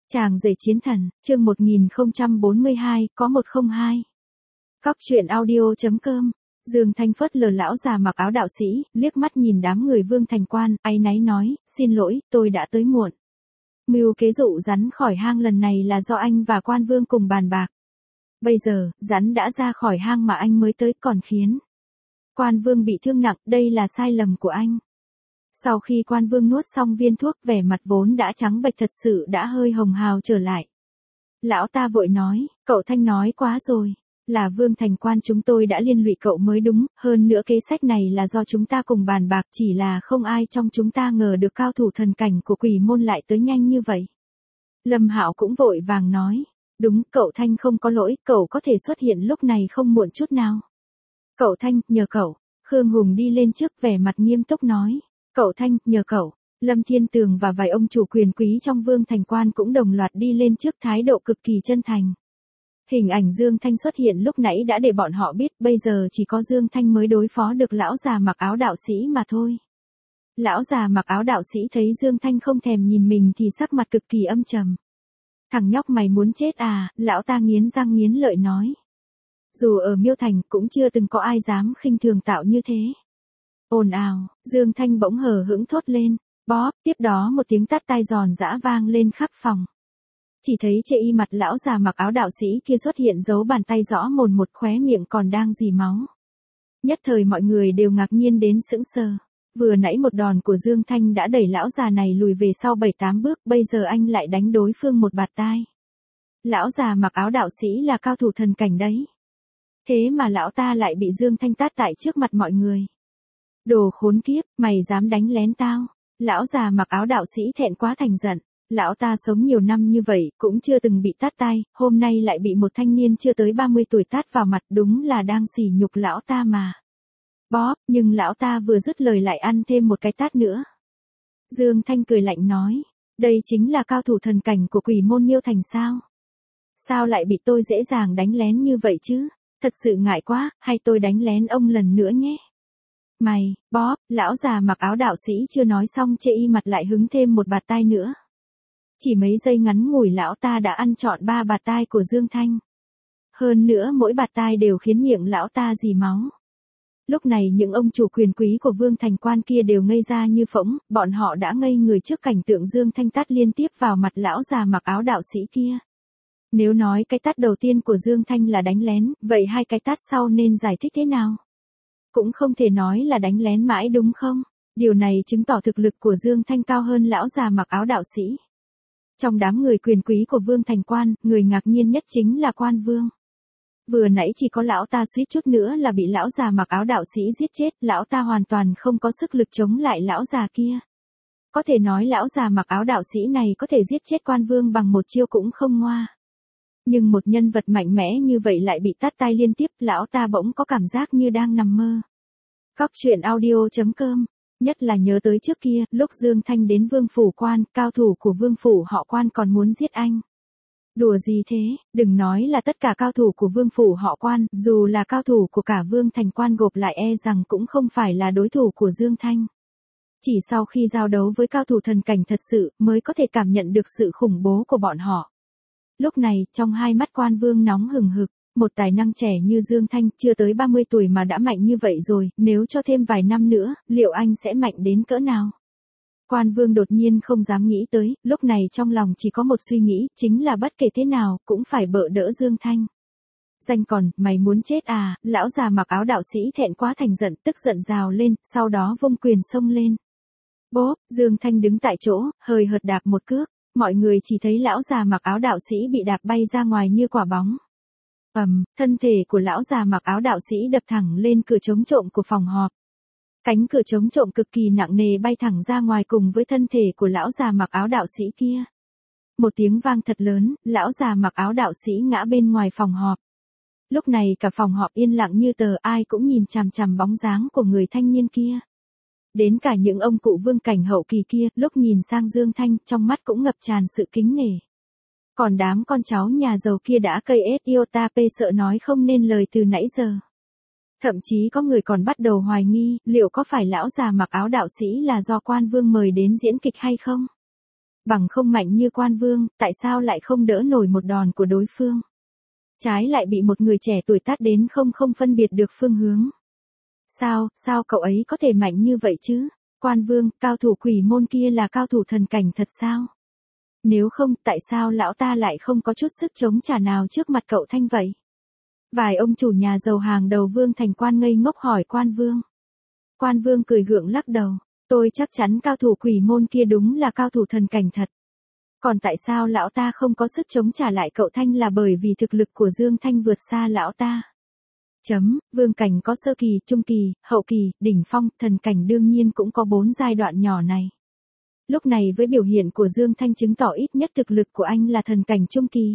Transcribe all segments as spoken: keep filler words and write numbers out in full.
Chàng rể chiến thần, chương một nghìn không trăm bốn mươi hai, có một không hai. Cóc truyện audio.com. Dương Thanh phớt lờ lão già mặc áo đạo sĩ, liếc mắt nhìn đám người Vương Thành Quan, áy náy nói, xin lỗi, tôi đã tới muộn. Mưu kế dụ rắn khỏi hang lần này là do anh và Quan Vương cùng bàn bạc. Bây giờ, rắn đã ra khỏi hang mà anh mới tới còn khiến Quan Vương bị thương nặng, đây là sai lầm của anh. Sau khi Quan Vương nuốt xong viên thuốc, vẻ mặt vốn đã trắng bệch thật sự đã hơi hồng hào trở lại. Lão ta vội nói, cậu Thanh nói quá rồi. Là Vương Thành Quan chúng tôi đã liên lụy cậu mới đúng, hơn nữa kế sách này là do chúng ta cùng bàn bạc, chỉ là không ai trong chúng ta ngờ được cao thủ thần cảnh của Quỷ Môn lại tới nhanh như vậy. Lâm Hạo cũng vội vàng nói, đúng, cậu Thanh không có lỗi, cậu có thể xuất hiện lúc này không muộn chút nào. Cậu Thanh, nhờ cậu. Khương Hùng đi lên trước vẻ mặt nghiêm túc nói, cậu Thanh, nhờ cậu. Lâm Thiên Tường và vài ông chủ quyền quý trong Vương Thành Quan cũng đồng loạt đi lên trước, thái độ cực kỳ chân thành. Hình ảnh Dương Thanh xuất hiện lúc nãy đã để bọn họ biết, bây giờ chỉ có Dương Thanh mới đối phó được lão già mặc áo đạo sĩ mà thôi. Lão già mặc áo đạo sĩ thấy Dương Thanh không thèm nhìn mình thì sắc mặt cực kỳ âm trầm. Thằng nhóc mày muốn chết à, lão ta nghiến răng nghiến lợi nói. Dù ở Miêu Thành cũng chưa từng có ai dám khinh thường tạo như thế. Ồn ào, Dương Thanh bỗng hờ hững thốt lên, bóp, tiếp đó một tiếng tát tai giòn giã vang lên khắp phòng. Chỉ thấy trên y mặt lão già mặc áo đạo sĩ kia xuất hiện dấu bàn tay rõ mồn một, khóe miệng còn đang rỉ máu. Nhất thời mọi người đều ngạc nhiên đến sững sờ. Vừa nãy một đòn của Dương Thanh đã đẩy lão già này lùi về sau bảy tám bước, bây giờ anh lại đánh đối phương một bạt tai. Lão già mặc áo đạo sĩ là cao thủ thần cảnh đấy. Thế mà lão ta lại bị Dương Thanh tát tại trước mặt mọi người. Đồ khốn kiếp, mày dám đánh lén tao. Lão già mặc áo đạo sĩ thẹn quá thành giận. Lão ta sống nhiều năm như vậy, cũng chưa từng bị tát tai, hôm nay lại bị một thanh niên chưa tới ba mươi tuổi tát vào mặt, đúng là đang sỉ nhục lão ta mà. Bóp, nhưng lão ta vừa dứt lời lại ăn thêm một cái tát nữa. Dương Thanh cười lạnh nói, đây chính là cao thủ thần cảnh của Quỷ Môn Miêu Thành sao? Sao lại bị tôi dễ dàng đánh lén như vậy chứ? Thật sự ngại quá, hay tôi đánh lén ông lần nữa nhé? Mày, bóp, lão già mặc áo đạo sĩ chưa nói xong chê y mặt lại hứng thêm một bạt tai nữa. Chỉ mấy giây ngắn ngủi lão ta đã ăn trọn ba bạt tai của Dương Thanh. Hơn nữa mỗi bạt tai đều khiến miệng lão ta rỉ máu. Lúc này những ông chủ quyền quý của Vương Thành Quan kia đều ngây ra như phỗng, bọn họ đã ngây người trước cảnh tượng Dương Thanh tát liên tiếp vào mặt lão già mặc áo đạo sĩ kia. Nếu nói cái tát đầu tiên của Dương Thanh là đánh lén, vậy hai cái tát sau nên giải thích thế nào? Cũng không thể nói là đánh lén mãi đúng không? Điều này chứng tỏ thực lực của Dương Thanh cao hơn lão già mặc áo đạo sĩ. Trong đám người quyền quý của Vương Thành Quan, người ngạc nhiên nhất chính là Quan Vương. Vừa nãy chỉ có lão ta suýt chút nữa là bị lão già mặc áo đạo sĩ giết chết, lão ta hoàn toàn không có sức lực chống lại lão già kia. Có thể nói lão già mặc áo đạo sĩ này có thể giết chết Quan Vương bằng một chiêu cũng không ngoa. Nhưng một nhân vật mạnh mẽ như vậy lại bị tát tai liên tiếp, lão ta bỗng có cảm giác như đang nằm mơ. Cóc truyện audio.com. Nhất là nhớ tới trước kia, lúc Dương Thanh đến Vương Phủ Quan, cao thủ của Vương Phủ họ Quan còn muốn giết anh. Đùa gì thế, đừng nói là tất cả cao thủ của Vương Phủ họ Quan, dù là cao thủ của cả Vương Thành Quan gộp lại e rằng cũng không phải là đối thủ của Dương Thanh. Chỉ sau khi giao đấu với cao thủ thần cảnh thật sự, mới có thể cảm nhận được sự khủng bố của bọn họ. Lúc này, trong hai mắt Quan Vương nóng hừng hực. Một tài năng trẻ như Dương Thanh chưa tới ba mươi tuổi mà đã mạnh như vậy rồi, nếu cho thêm vài năm nữa, liệu anh sẽ mạnh đến cỡ nào? Quan Vương đột nhiên không dám nghĩ tới, lúc này trong lòng chỉ có một suy nghĩ, chính là bất kể thế nào, cũng phải bợ đỡ Dương Thanh. Danh còn, mày muốn chết à, lão già mặc áo đạo sĩ thẹn quá thành giận, tức giận rào lên, sau đó vung quyền xông lên. Bốp, Dương Thanh đứng tại chỗ, hời hợt đạp một cước, mọi người chỉ thấy lão già mặc áo đạo sĩ bị đạp bay ra ngoài như quả bóng. Ầm, um, thân thể của lão già mặc áo đạo sĩ đập thẳng lên cửa chống trộm của phòng họp. Cánh cửa chống trộm cực kỳ nặng nề bay thẳng ra ngoài cùng với thân thể của lão già mặc áo đạo sĩ kia. Một tiếng vang thật lớn, lão già mặc áo đạo sĩ ngã bên ngoài phòng họp. Lúc này cả phòng họp yên lặng như tờ, ai cũng nhìn chằm chằm bóng dáng của người thanh niên kia. Đến cả những ông cụ vương cảnh hậu kỳ kia, lúc nhìn sang Dương Thanh, trong mắt cũng ngập tràn sự kính nể. Còn đám con cháu nhà giàu kia đã cây ết iota p sợ nói không nên lời từ nãy giờ. Thậm chí có người còn bắt đầu hoài nghi, liệu có phải lão già mặc áo đạo sĩ là do Quan Vương mời đến diễn kịch hay không? Bằng không mạnh như Quan Vương, tại sao lại không đỡ nổi một đòn của đối phương? Trái lại bị một người trẻ tuổi tát đến không không phân biệt được phương hướng. Sao, sao cậu ấy có thể mạnh như vậy chứ? Quan Vương, cao thủ quỷ môn kia là cao thủ thần cảnh thật sao? Nếu không, tại sao lão ta lại không có chút sức chống trả nào trước mặt cậu Thanh vậy? Vài ông chủ nhà giàu hàng đầu Vương Thành Quan ngây ngốc hỏi Quan Vương. Quan Vương cười gượng lắc đầu, tôi chắc chắn cao thủ quỷ môn kia đúng là cao thủ thần cảnh thật. Còn tại sao lão ta không có sức chống trả lại cậu Thanh là bởi vì thực lực của Dương Thanh vượt xa lão ta. Chấm, vương cảnh có sơ kỳ, trung kỳ, hậu kỳ, đỉnh phong, thần cảnh đương nhiên cũng có bốn giai đoạn nhỏ này. Lúc này với biểu hiện của Dương Thanh chứng tỏ ít nhất thực lực của anh là thần cảnh trung kỳ.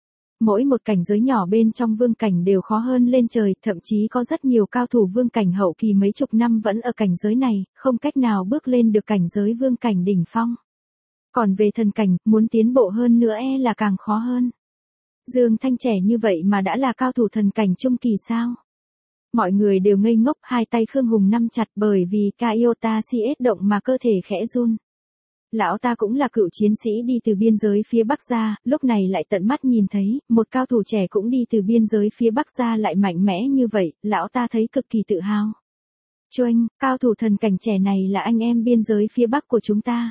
Mỗi một cảnh giới nhỏ bên trong vương cảnh đều khó hơn lên trời, thậm chí có rất nhiều cao thủ vương cảnh hậu kỳ mấy chục năm vẫn ở cảnh giới này, không cách nào bước lên được cảnh giới vương cảnh đỉnh phong. Còn về thần cảnh, muốn tiến bộ hơn nữa e là càng khó hơn. Dương Thanh trẻ như vậy mà đã là cao thủ thần cảnh trung kỳ sao? Mọi người đều ngây ngốc, hai tay Khương Hùng nắm chặt bởi vì Kaiota si ết động mà cơ thể khẽ run. Lão ta cũng là cựu chiến sĩ đi từ biên giới phía Bắc ra, lúc này lại tận mắt nhìn thấy, một cao thủ trẻ cũng đi từ biên giới phía Bắc ra lại mạnh mẽ như vậy, lão ta thấy cực kỳ tự hào. Choanh, cao thủ thần cảnh trẻ này là anh em biên giới phía Bắc của chúng ta.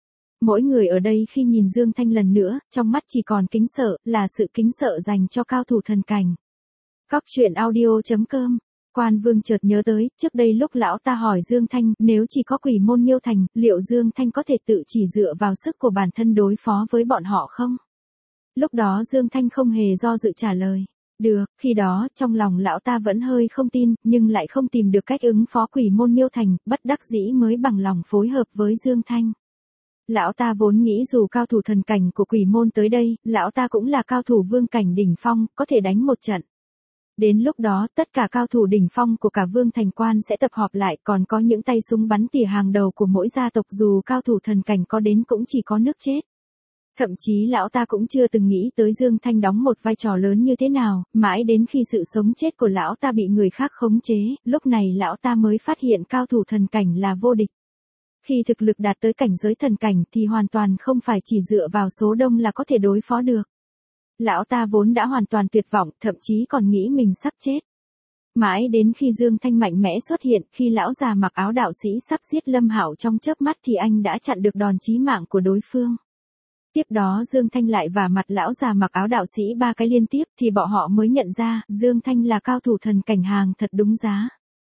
Mỗi người ở đây khi nhìn Dương Thanh lần nữa, trong mắt chỉ còn kính sợ, là sự kính sợ dành cho cao thủ thần cảnh. Cóc truyện audio chấm com. Quan Vương chợt nhớ tới, trước đây lúc lão ta hỏi Dương Thanh, nếu chỉ có quỷ môn Miêu Thành, liệu Dương Thanh có thể tự chỉ dựa vào sức của bản thân đối phó với bọn họ không? Lúc đó Dương Thanh không hề do dự trả lời. Được, khi đó, trong lòng lão ta vẫn hơi không tin, nhưng lại không tìm được cách ứng phó quỷ môn Miêu Thành, bất đắc dĩ mới bằng lòng phối hợp với Dương Thanh. Lão ta vốn nghĩ dù cao thủ thần cảnh của quỷ môn tới đây, lão ta cũng là cao thủ vương cảnh đỉnh phong, có thể đánh một trận. Đến lúc đó, tất cả cao thủ đỉnh phong của cả Vương Thành Quan sẽ tập họp lại, còn có những tay súng bắn tỉa hàng đầu của mỗi gia tộc dù cao thủ thần cảnh có đến cũng chỉ có nước chết. Thậm chí lão ta cũng chưa từng nghĩ tới Dương Thanh đóng một vai trò lớn như thế nào, mãi đến khi sự sống chết của lão ta bị người khác khống chế, lúc này lão ta mới phát hiện cao thủ thần cảnh là vô địch. Khi thực lực đạt tới cảnh giới thần cảnh thì hoàn toàn không phải chỉ dựa vào số đông là có thể đối phó được. Lão ta vốn đã hoàn toàn tuyệt vọng, thậm chí còn nghĩ mình sắp chết. Mãi đến khi Dương Thanh mạnh mẽ xuất hiện, khi lão già mặc áo đạo sĩ sắp giết Lâm Hạo trong chớp mắt thì anh đã chặn được đòn chí mạng của đối phương. Tiếp đó Dương Thanh lại vả mặt lão già mặc áo đạo sĩ ba cái liên tiếp thì bọn họ mới nhận ra, Dương Thanh là cao thủ thần cảnh hàng thật đúng giá.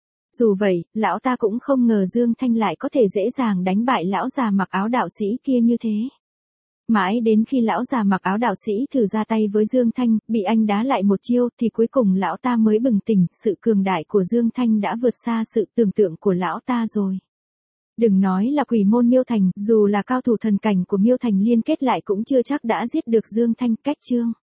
Dù vậy, lão ta cũng không ngờ Dương Thanh lại có thể dễ dàng đánh bại lão già mặc áo đạo sĩ kia như thế. Mãi đến khi lão già mặc áo đạo sĩ thử ra tay với Dương Thanh, bị anh đá lại một chiêu thì cuối cùng lão ta mới bừng tỉnh, sự cường đại của Dương Thanh đã vượt xa sự tưởng tượng của lão ta rồi. Đừng nói là quỷ môn Miêu Thành, dù là cao thủ thần cảnh của Miêu Thành liên kết lại cũng chưa chắc đã giết được Dương Thanh. Cách chương